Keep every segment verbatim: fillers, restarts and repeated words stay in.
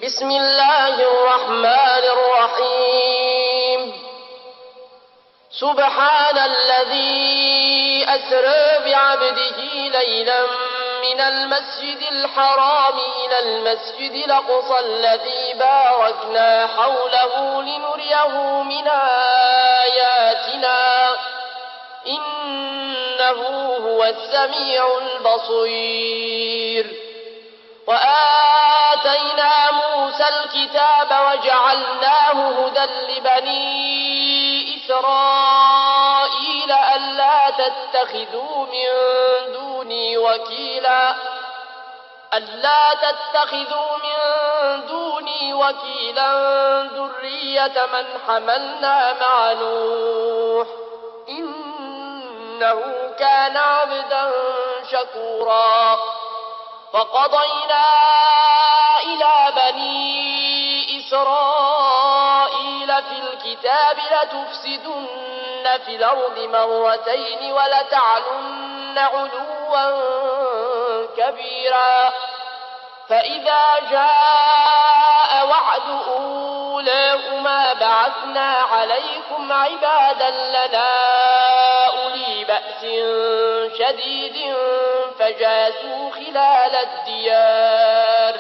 بسم الله الرحمن الرحيم سبحان الذي أسرى بعبده ليلا من المسجد الحرام إلى المسجد الأقصى الذي باركنا حوله لنريه من آياتنا إنه هو السميع البصير. وآتينا موسى الكتاب وجعلناه هدى لبني إسرائيل ألا تتخذوا من دوني وكيلا ألا تتخذوا من دوني وكيلا ذرية من حملنا مع نوح إنه كان عبدا شكورا. فقضينا إلى بني إسرائيل في الكتاب لتفسدن في الأرض مرتين ولتعلن علوا كبيرا. فإذا جاء وعد أولاهما بعثنا عليكم عبادا لنا أولي بأس شديد فجاسوا خلال الديار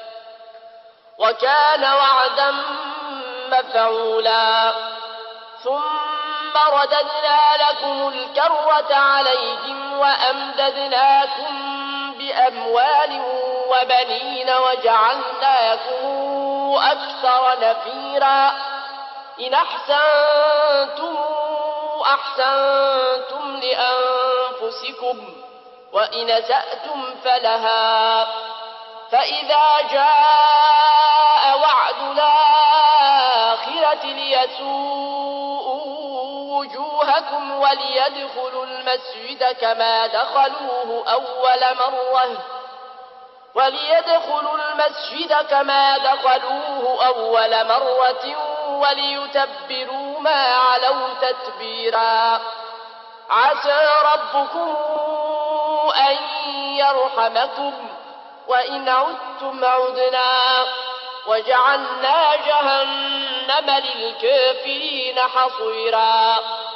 وكان وعدا مفعولا. ثم رددنا لكم الكرة عليهم وأمددناكم بأموال وبنين وجعلناكم أكثر نفيرا. إن أحسنتم أحسنتم لأنفسكم وإن أسأتم فلها. فإذا جاء وعد الآخرة ليسوءوا وجوهكم وليدخلوا المسجد كما دخلوه أول مرة وليدخلوا المسجد كما دخلوه أول مرة وليتبروا ما علوا تتبيرا. عسى ربكم أن يرحمكم وإن عدتم عدنا وجعلنا جهنم للكافرين حصيرا.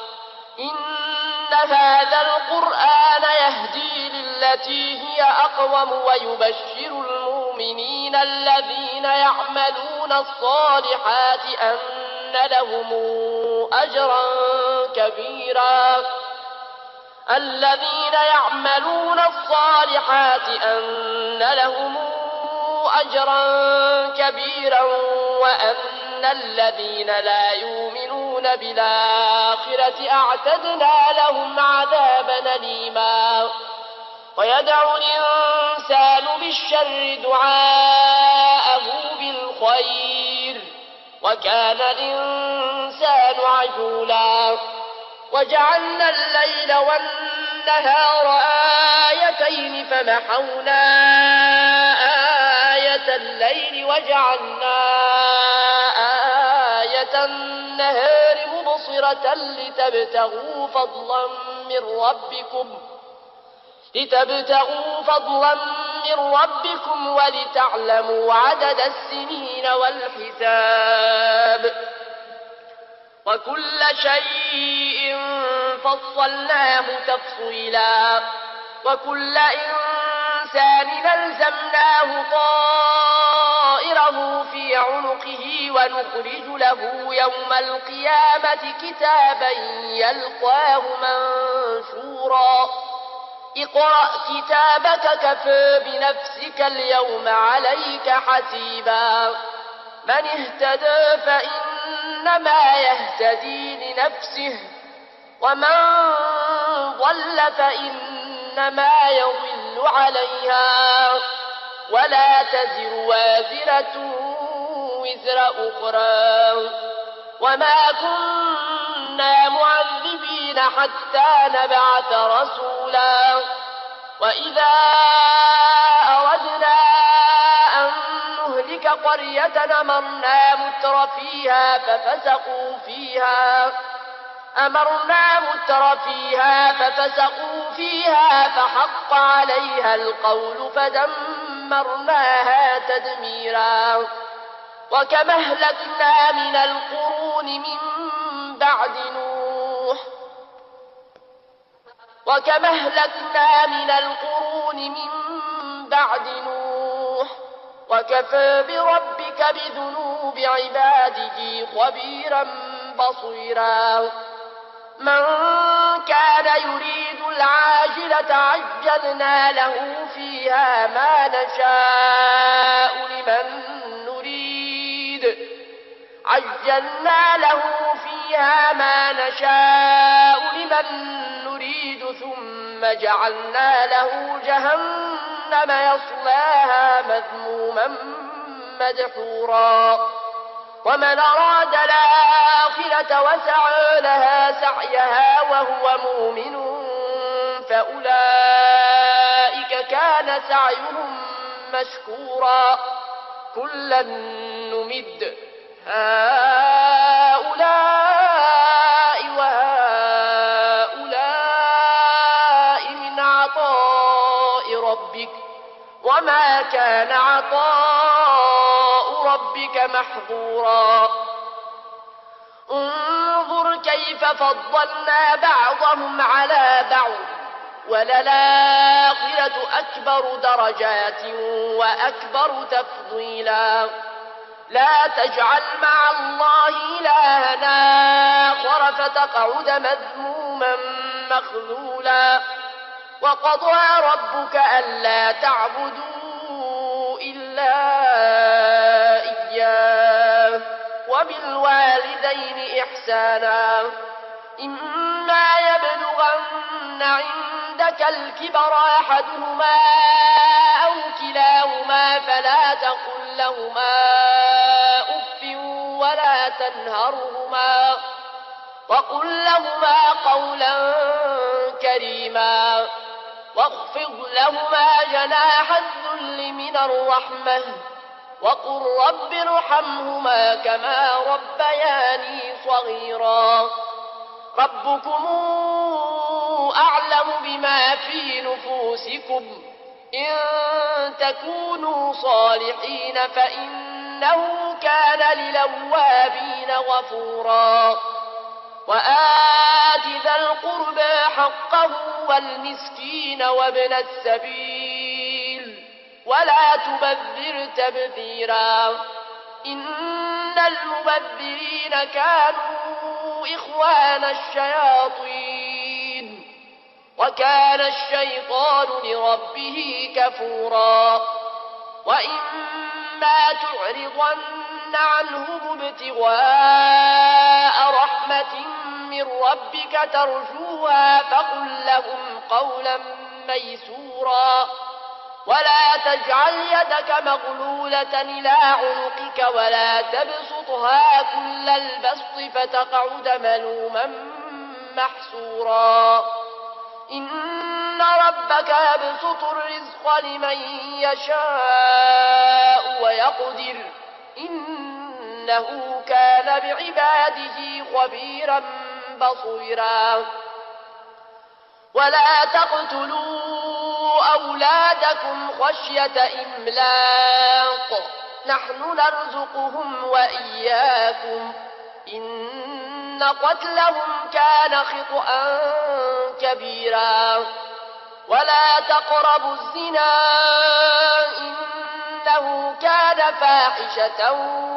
إن هذا القرآن يهدي للتي هي أقوم ويبشر المؤمنين الذين يعملون الصالحات أن لهم أجرا كبيرا الذين يعملون الصالحات أن لهم أجرا كبيرا وأن الذين لا يؤمنون بالآخرة أعتدنا لهم عذابا أليما. ويدعو الإنسان بالشر دعاءه بالخير وكان الإنسان عجولا. وجعلنا الليل والنهار آيتين فمحونا آية الليل وجعلنا آية النهار مبصرة لتبتغوا فضلا من ربكم لتبتغوا فضلا من ربكم ولتعلموا عدد السنين والحساب وكل شيء فصلناه تفصيلا. وكل إنسان ألزمناه طائره في عنقه ونخرج له يوم القيامة كتابا يلقاه منشورا. اقرأ كتابك كفى بنفسك اليوم عليك حسيبا. من اهتدى فإنما يهتدي لنفسه ومن ضل فإنما يضل عليها ولا تزر وازرة وزر أخرى. وما كنا معذبين حتى نبعث رسولا. وإذا أردنا أن نهلك قرية أمرنا متر فيها ففسقوا فيها أمرنا متر فيها ففسقوا فيها فحق عليها القول فدمرناها تدميرا. وكم أهلكنا من القرون من بعد نوح وكم أهلكنا من القرون من بعد نوح وكفى بربك بذنوب عباده خبيرا بصيرا من كان يريد العاجلة عجلنا له فيها ما نشاء لمن نريد عجلنا له فيها ما نشاء لمن نريد ثم جعلنا له جهنم يصلاها مذموما مدحورا ومن أراد الآخرة وسعى لها سعيها وهو مؤمن فأولئك كان سعيهم مشكورا كلا نمد هؤلاء وهؤلاء من عطاء ربك وما كان عطاء ربك محظورا انظر كيف فضلنا بعضهم على بعض وللآخرة أكبر درجات وأكبر تفضيلا لا تجعل مع الله إلها آخر فتقعد مذموما مخذولا وقضى ربك ألا تعبدوا إلا إياه وبالوالدين إحسانا إما يبلغن عندك الكبر أحدهما أو كلاهما فلا تقل لهما أف ولا تنهرهما وقل لهما قولا كريما واخفض لهما جناح الذل من الرحمة وقل رب ارحمهما كما ربياني صغيرا ربكم أعلم بما في نفوسكم إن تكونوا صالحين فإنه كان للأوابين غفورا وآت ذا القربى حقه والمسكين وابن السبيل ولا تبذر تبذيرا إن المبذرين كانوا إخوان الشياطين وكان الشيطان لربه كفورا وإما تعرضن عنهم ابتغاء رحمة من ربك ترجوها فقل لهم قولا ميسورا ولا تجعل يدك مغلولة إلى عنقك ولا تبسطها كل البسط فتقعد ملوما محسورا إن ربك يبسط الرزق لمن يشاء ويقدر إنه كان بعباده خبيرا بصيرا ولا تقتلوا أولادكم خشية إملاق نحن نرزقهم وإياكم إن قتلهم كان خطأ كبيرا ولا تقربوا الزنا إنه كان فاحشة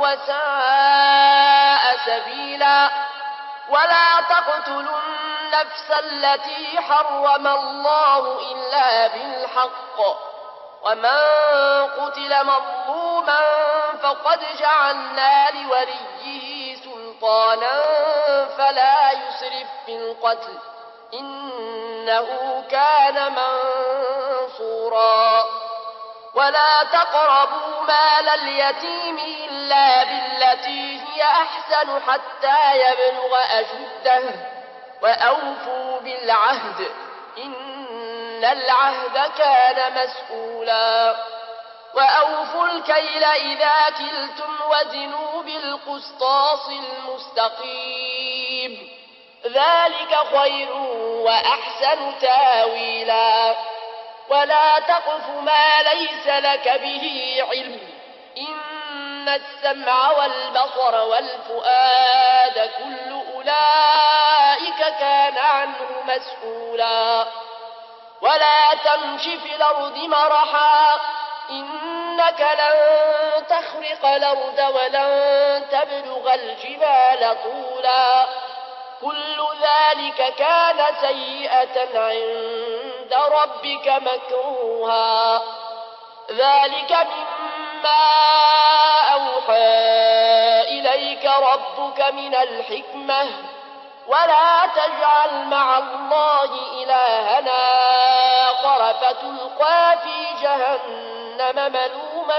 وساء سبيلا ولا تقتلوا النفس التي حرم الله إلا بالحق ومن قتل مظلوما فقد جعلنا لوليه سلطانا فلا يسرف في القتل إنه كان منصورا ولا تقربوا مال اليتيم إلا بالتي هي أحسن حتى يبلغ أشده وأوفوا بالعهد إن العهد كان مسؤولا وأوفوا الكيل إذا كلتم وزنوا بالقسطاس المستقيم ذلك خير وأحسن تاويلا ولا تقف ما ليس لك به علم إن السمع والبصر والفؤاد كل أولئك كان عنه مسؤولا ولا تمش في الأرض مرحا إنك لن تخرق الأرض ولن تبلغ الجبال طولا كل ذلك كان سيئة عند ربك مكروها ذلك مما أوحى إليك ربك من الحكمة ولا تجعل مع الله إلهنا آخر فتلقى في جهنم ملوما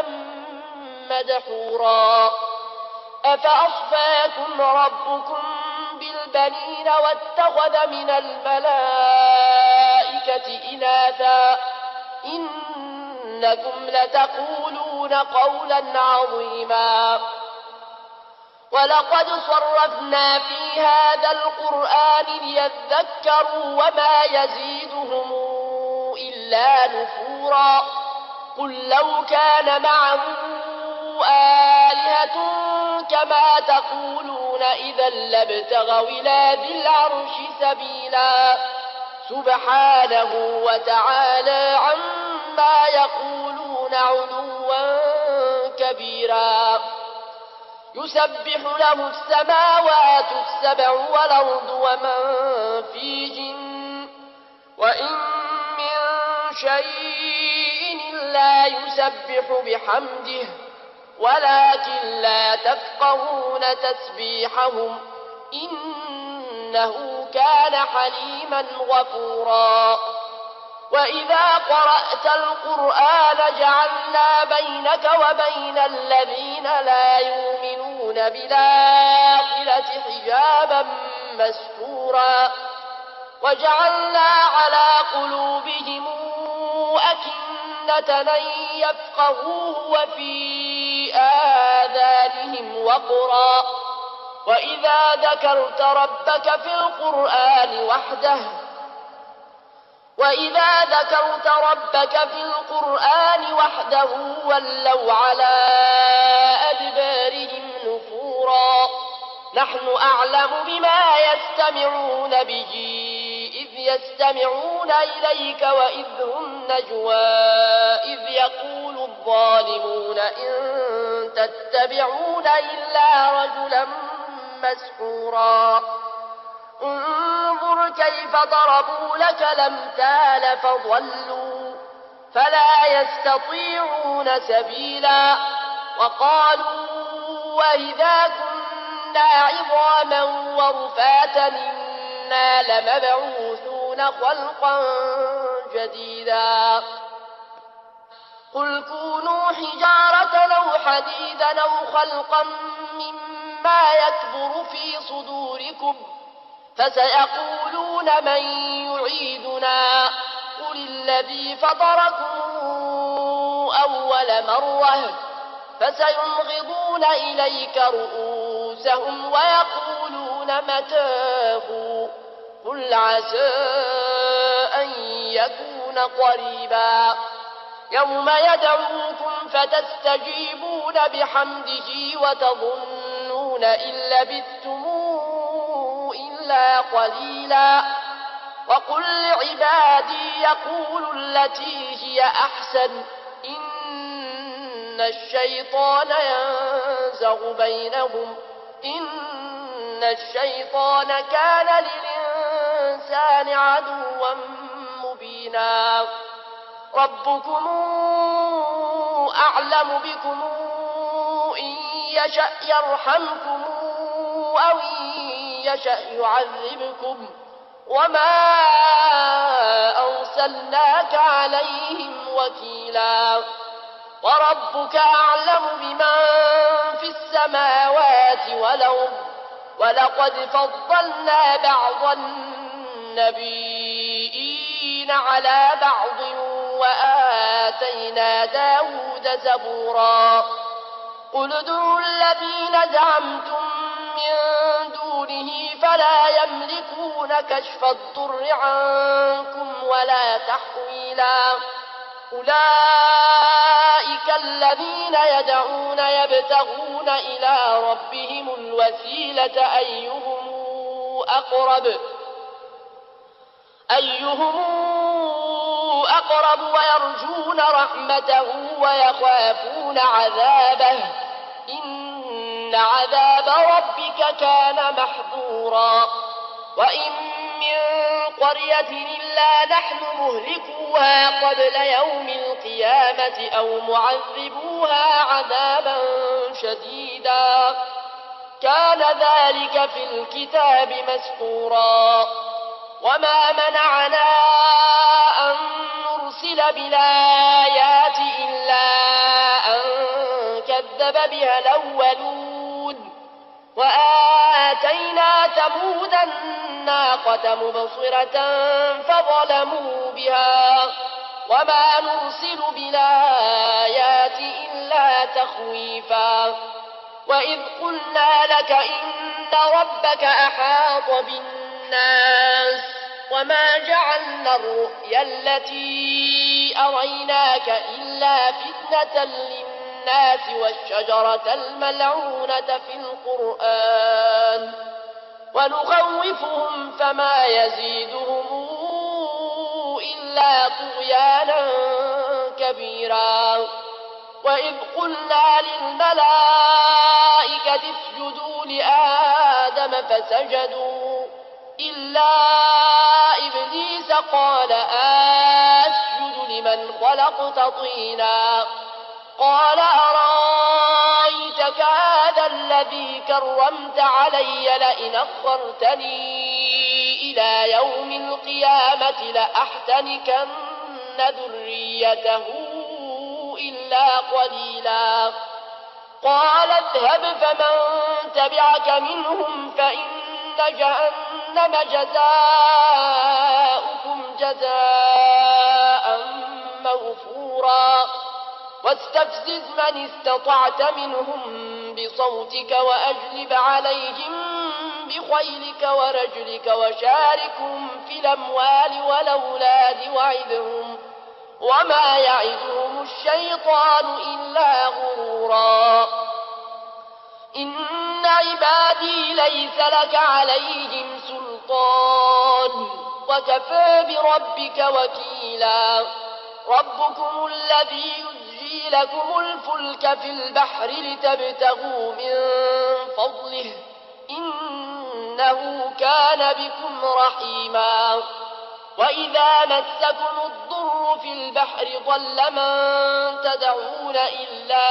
مدحورا أفأصفاكم ربكم بالبنين واتخذ من الملائكة إناثا إنكم لتقولون قولا عظيما ولقد صرفنا في هذا القرآن ليذكروا وما يزيدهم إلا نفورا قل لو كان معه آلهة كما تقولون إذا لابتغوا إلى ذي العرش سبيلا سبحانه وتعالى عما يقولون علوا كبيرا يسبح له السماوات السبع والأرض ومن فيهن وإن من شيء إلا يسبح بحمده ولكن لا تفقهون تسبيحهم إنه كان حليما غفورا وإذا قرأت القرآن جعلنا بينك وبين الذين لا يؤمنون بالآخرة حجابا مستورا وجعلنا على قلوبهم أكنة أن يفقهوه وفي آذانهم وقرا وإذا ذكرت ربك في القرآن وحده وإذا ذكرت ربك في القرآن وحده ولوا على أدبارهم نفورا نحن أعلم بما يستمعون به إذ يستمعون إليك وإذ هم نجوى إذ يقول الظالمون إن تتبعون إلا رجلا مسحورا انظر كيف ضربوا لك الأمثال فضلوا فلا يستطيعون سبيلا وقالوا وإذا كنا عظاما ورفاتا إنا لمبعوثون خلقا جديدا قل كونوا حجارة أو حديدا أو خلقا مما يكبر في صدوركم فسيقولون من يعيدنا قل الذي فطركم أول مرة فسينغضون إليك رؤوسهم ويقولون متاه قل عسى أن يكون قريبا يوم يدعوكم فتستجيبون بحمده وتظنون إن لبثتم إلا قليلا وقل لعبادي يقولوا التي هي أحسن إن الشيطان ينزغ بينهم إن الشيطان كان للإنسان عدوا مبينا ربكم أعلم بكم إن يشأ يرحمكم أو إن يشأ يعذبكم وما أرسلناك عليهم وكيلا وربك أعلم بمن في السماوات والأرض ولقد فضلنا بعض النبيين على بعض وآتينا داود زبورا قل ادعوا الذين زعمتم من دونه فلا يملكون كشف الضر عنكم ولا تحويلا أولئك الذين يدعون يبتغون إلى ربهم الوسيلة أيهم أقرب أيهم أقرب ويرجون رحمته ويخافون عذابه إن عذاب ربك كان محظورا وإن من قرية إلا نحن مهلكوها قبل يوم القيامة أو معذبوها عذابا شديدا كان ذلك في الكتاب مسطورا وما منعنا أن نرسل بالآيات إلا أن كذب بها الأولون وآتينا ثمود الناقة مبصرة فظلموا بها وما نرسل بالآيات إلا تخويفا وإذ قلنا لك إن ربك أحاط بالناس وما جعلنا الرؤيا التي أريناك إلا فتنة للناس والشجرة الملعونة في القرآن ونخوفهم فما يزيدهم إلا طغيانا كبيرا وإذ قلنا للملائكة اسجدوا لآدم فسجدوا إلا إبليس قال أسجد لمن خلقت طينا قال أرأيتك هذا الذي كرمت علي لئن أخرتني إلى يوم القيامة لأحتنكن ذريته إلا قليلا قال اذهب فمن تبعك منهم فإن جهنم جزاؤكم جزاء موفورا واستفزز من استطعت منهم بصوتك وأجلب عليهم بخيلك ورجلك وشاركهم في الأموال والأولاد وعدهم وما يعدهم الشيطان إلا غرورا إن عبادي ليس لك عليهم سلطان وكفى بربك وكيلا ربكم الذي يزجي لكم الفلك في البحر لتبتغوا من فضله إنه كان بكم رحيما وإذا مسكم الضر في البحر ضل من تدعون إلا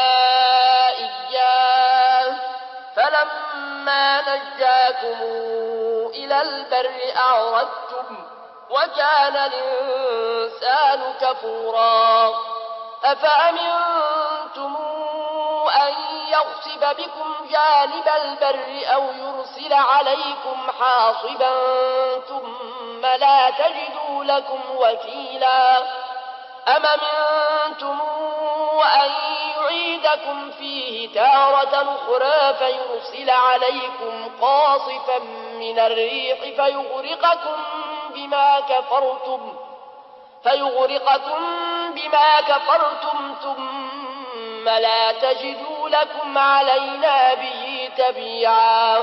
إياه فلما نجاكم إلى البر أعرضتم وكان الإنسان كفورا أفأمنتم أن يخسف بكم جانب البر أو يرسل عليكم حاصبا ثم لا تجدوا لكم وكيلا أم أمنتم أن يعيدكم فيه تارة أخرى فيرسل عليكم قاصفا من الريح فيغرقكم بما كفرتم فيغرقكم بما كفرتم ثم لا تجدوا لكم علينا به تبيعا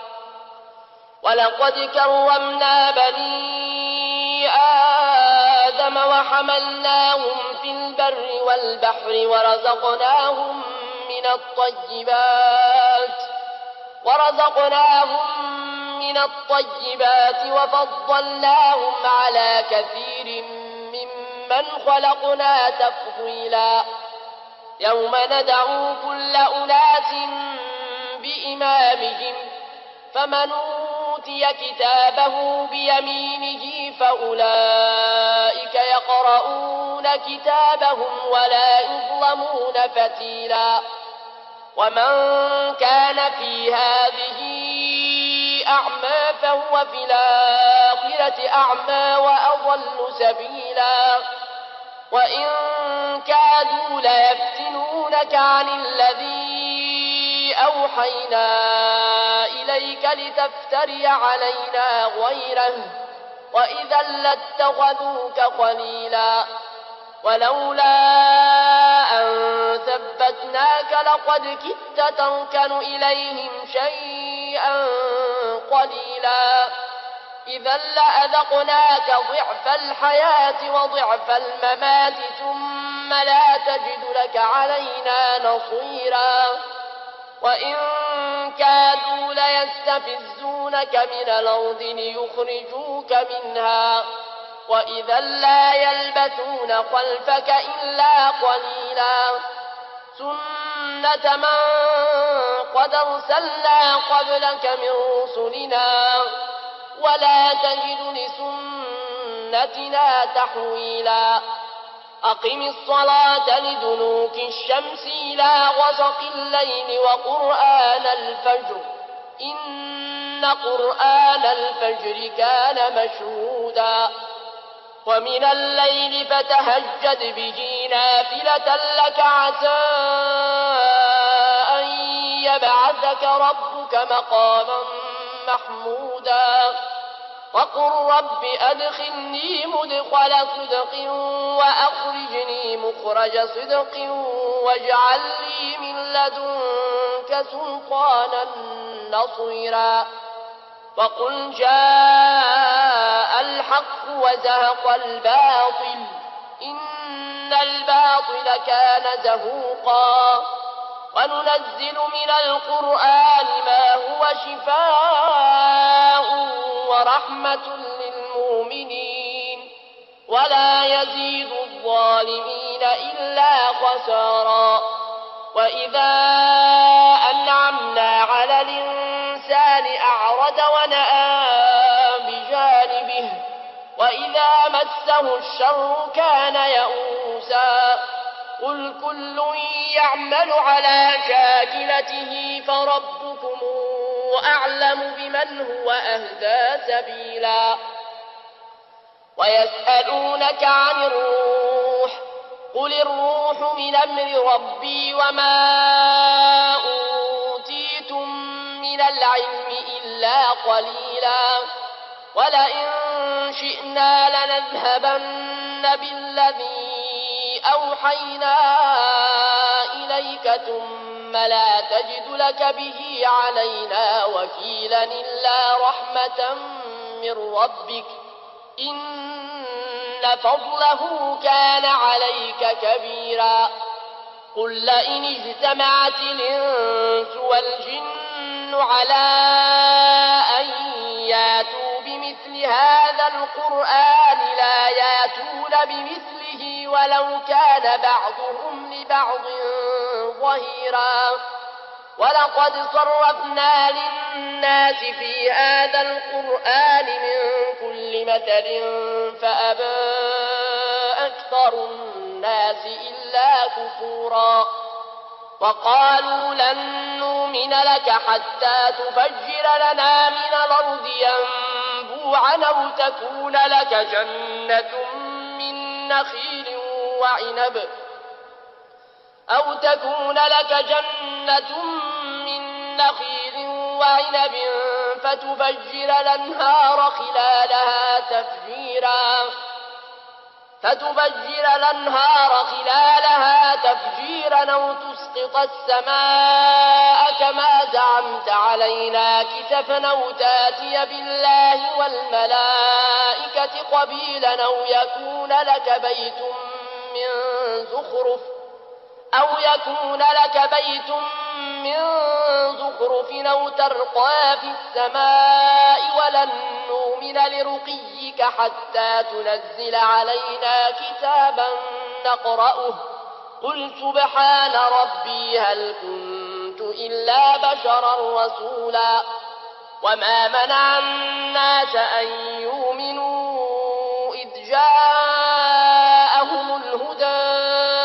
ولقد كرمنا بني آدم وحملناهم في البر والبحر ورزقناهم من الطيبات ورزقناهم من الطيبات وفضلناهم على كثير ممن خلقنا تفضيلا يوم ندعو كل أناس بإمامهم فمن أوتي كتابه بيمينه فأولئك يقرؤون كتابهم ولا يظلمون فتيلا ومن كان في هذه أعمى فهو في الآخرة أعمى وأضل سبيلا وإن كادوا ليفتنونك عن الذي أوحينا إليك لتفتري علينا غيره وإذا لاتخذوك خليلا ولولا أن ثبتناك لقد كدت تركن إليهم شيئا قليلا إذا لأذقناك ضعف الحياة وضعف الممات ثم لا تجد لك علينا نصيرا وإن كادوا ليستفزونك من الأرض ليخرجوك منها وإذا لا يلبثون خلفك إلا قليلا سنة من قد أرسلنا قبلك من رسلنا ولا تجد لسنتنا تحويلا أقم الصلاة لدنوك الشمس إلى غسق الليل وقرآن الفجر إن قرآن الفجر كان مشهودا ومن الليل فتهجد به نافلة لك عسى أن يبعثك ربك مقاما محمودا وقل رب أدخلني مدخل صدق وأخرجني مخرج صدق واجعل لي من لدنك سلطانا نصيرا وقل جاء الحق وزهق الباطل إن الباطل كان زهوقا وننزل من القرآن ما هو شفاء ورحمة للمؤمنين ولا يزيد الظالمين إلا خسارا وإذا أنعمنا على الإنسان أعرض ونأى بجانبه وإذا مسه الشر كان يئوسا قل كل يعمل على شاكلته فربكم أعلم بمن هو أهدى سبيلا ويسألونك عن الروح قل الروح من أمر ربي وما أوتيتم من العلم إلا قليلا ولئن شئنا لنذهبن بالذي أوحينا إليك ثم لا تجد لك به علينا وكيلا إلا رحمة من ربك إن فضله كان عليك كبيرا قل لئن اجتمعت الإنس والجن على أن ياتوا بمثل هذا القرآن لا ياتون بمثله ولو كان بعضهم لبعض ظهيرا ولقد صرفنا للناس في هذا القرآن من كل مثل فأبى أكثر الناس إلا كفورا وقالوا لن نؤمن لك حتى تفجر لنا من الأرض ينبوعا أو تكون لك جنة من نخيل وعنب أو تكون لك جنة من نخيل وعنب فتفجر الأنهار خلالها تفجيرا فتفجر الأنهار خلالها تفجيرا أو تسقط السماء كما زعمت علينا كسفا أو تاتي بالله والملائكة قبيلا أو يكون لك بيت من زخرف أو يكون لك بيت من زخرف أو ترقى في السماء ولن نؤمن لرقيك حتى تنزل علينا كتابا نقرأه قل سبحان ربي هل كنت إلا بشرا رسولا وما منع الناس أن يؤمنوا إذ جاءهم الهدى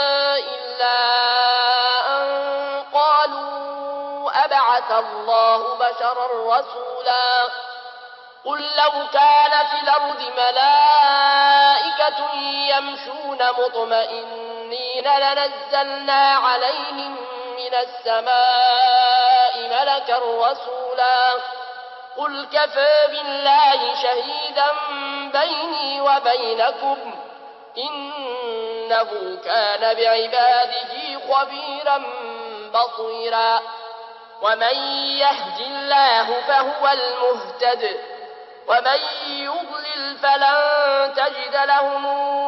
أبعث الله بشرا رسولا قل لو كان في الأرض ملائكة يمشون مطمئنين لنزلنا عليهم من السماء ملكا رسولا قل كفى بالله شهيدا بيني وبينكم إنه كان بعباده خبيرا بصيرا ومن يهد الله فهو المهتد ومن يضلل فلن تجد لهم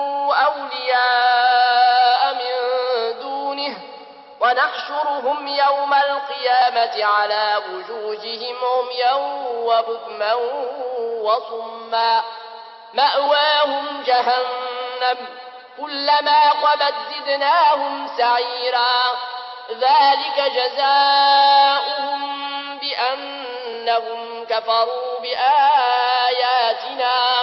أولياء من دونه ونحشرهم يوم القيامة على وجوههم عميا وبكما وصما مأواهم جهنم كلما خبت زدناهم سعيرا ذلك جزاؤهم بأنهم كفروا بآياتنا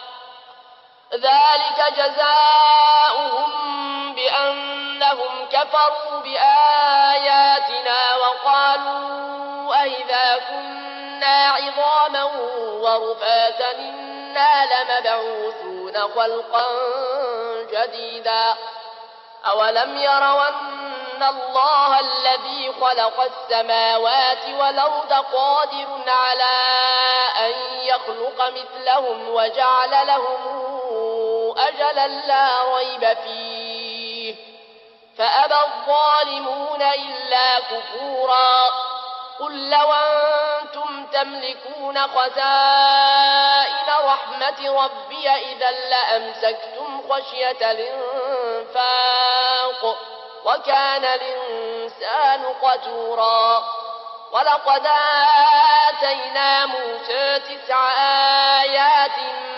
ذلك جزاؤهم بأنهم كفروا بآياتنا وقالوا أئذا كنا عظاما ورفاتا إنا لمبعوثون خلقا جديدا أولم يروا أن الله الذي خلق السماوات والأرض قادر على أن يخلق مثلهم وجعل لهم أجلا لا ريب فيه فأبى الظالمون إلا كفورا قل لو أنتم تملكون خزائن رحمة ربي إذا لأمسكتم خشية الإنفاق وكان الإنسان قتورا ولقد آتينا موسى تسع آيات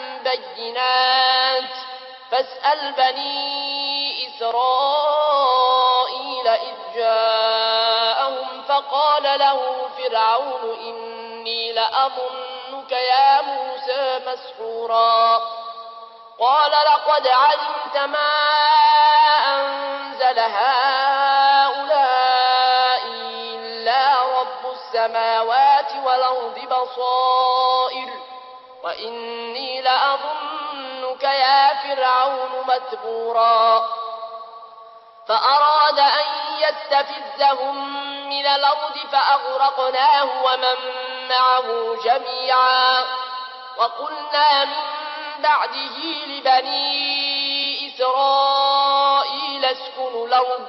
بينات فاسأل بني إسرائيل إذ جاءهم فقال له فرعون إني لأظنك يا موسى مسحورا قال لقد علمت ما أنزل هؤلاء إلا رب السماوات والأرض بصائر وإني لأظنك يا فرعون متبورا فأراد أن يستفزهم من الأرض فأغرقناه ومن معه جميعا وقلنا من بعده لبني إسرائيل اسكنوا الأرض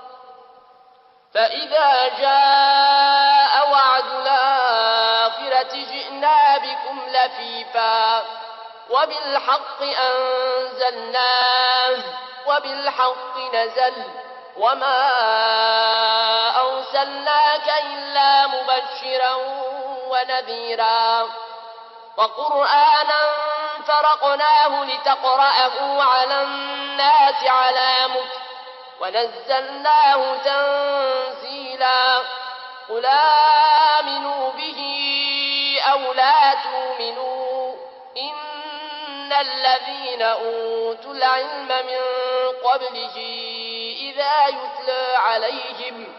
فإذا جاء وعد الآخرة جئنا بكم لفيفا وبالحق أنزلناه وبالحق نزل وما أرسلناك إلا مبشرا ونذيرا وقرآنا فرقناه لتقرأه على الناس على مكث ونزلناه تنزيلا قل آمنوا به أو لا تؤمنوا إن الذين أوتوا العلم من قبله إذا يتلى عليهم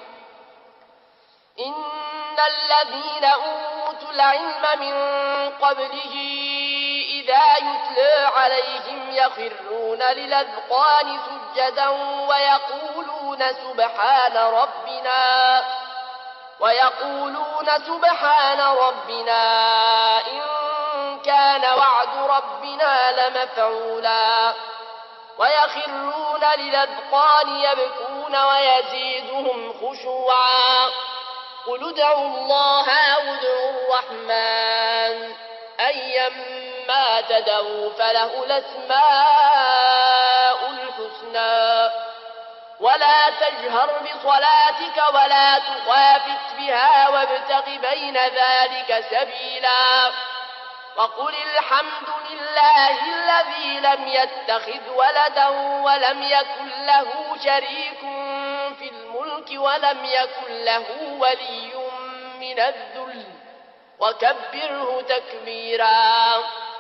إن الذين أوتوا العلم من قبله إذا يتلى عليهم يخرون للأذقان سجدا ويقولون سبحان ربنا ويقولون سبحان ربنا إن كان وعد ربنا لمفعولا ويخرون للأذقان يبكون ويزيدهم خشوعا قل ادعوا الله أو ادعوا الرحمن أيما تدعوا فله الأسماء الحسنى ولا تجهر بصلاتك ولا تخافت بها وابتغ بين ذلك سبيلا وقل الحمد لله الذي لم يتخذ ولدا ولم يكن له شريك في الملك ولم يكن له ولي من الذل وكبره تكبيرا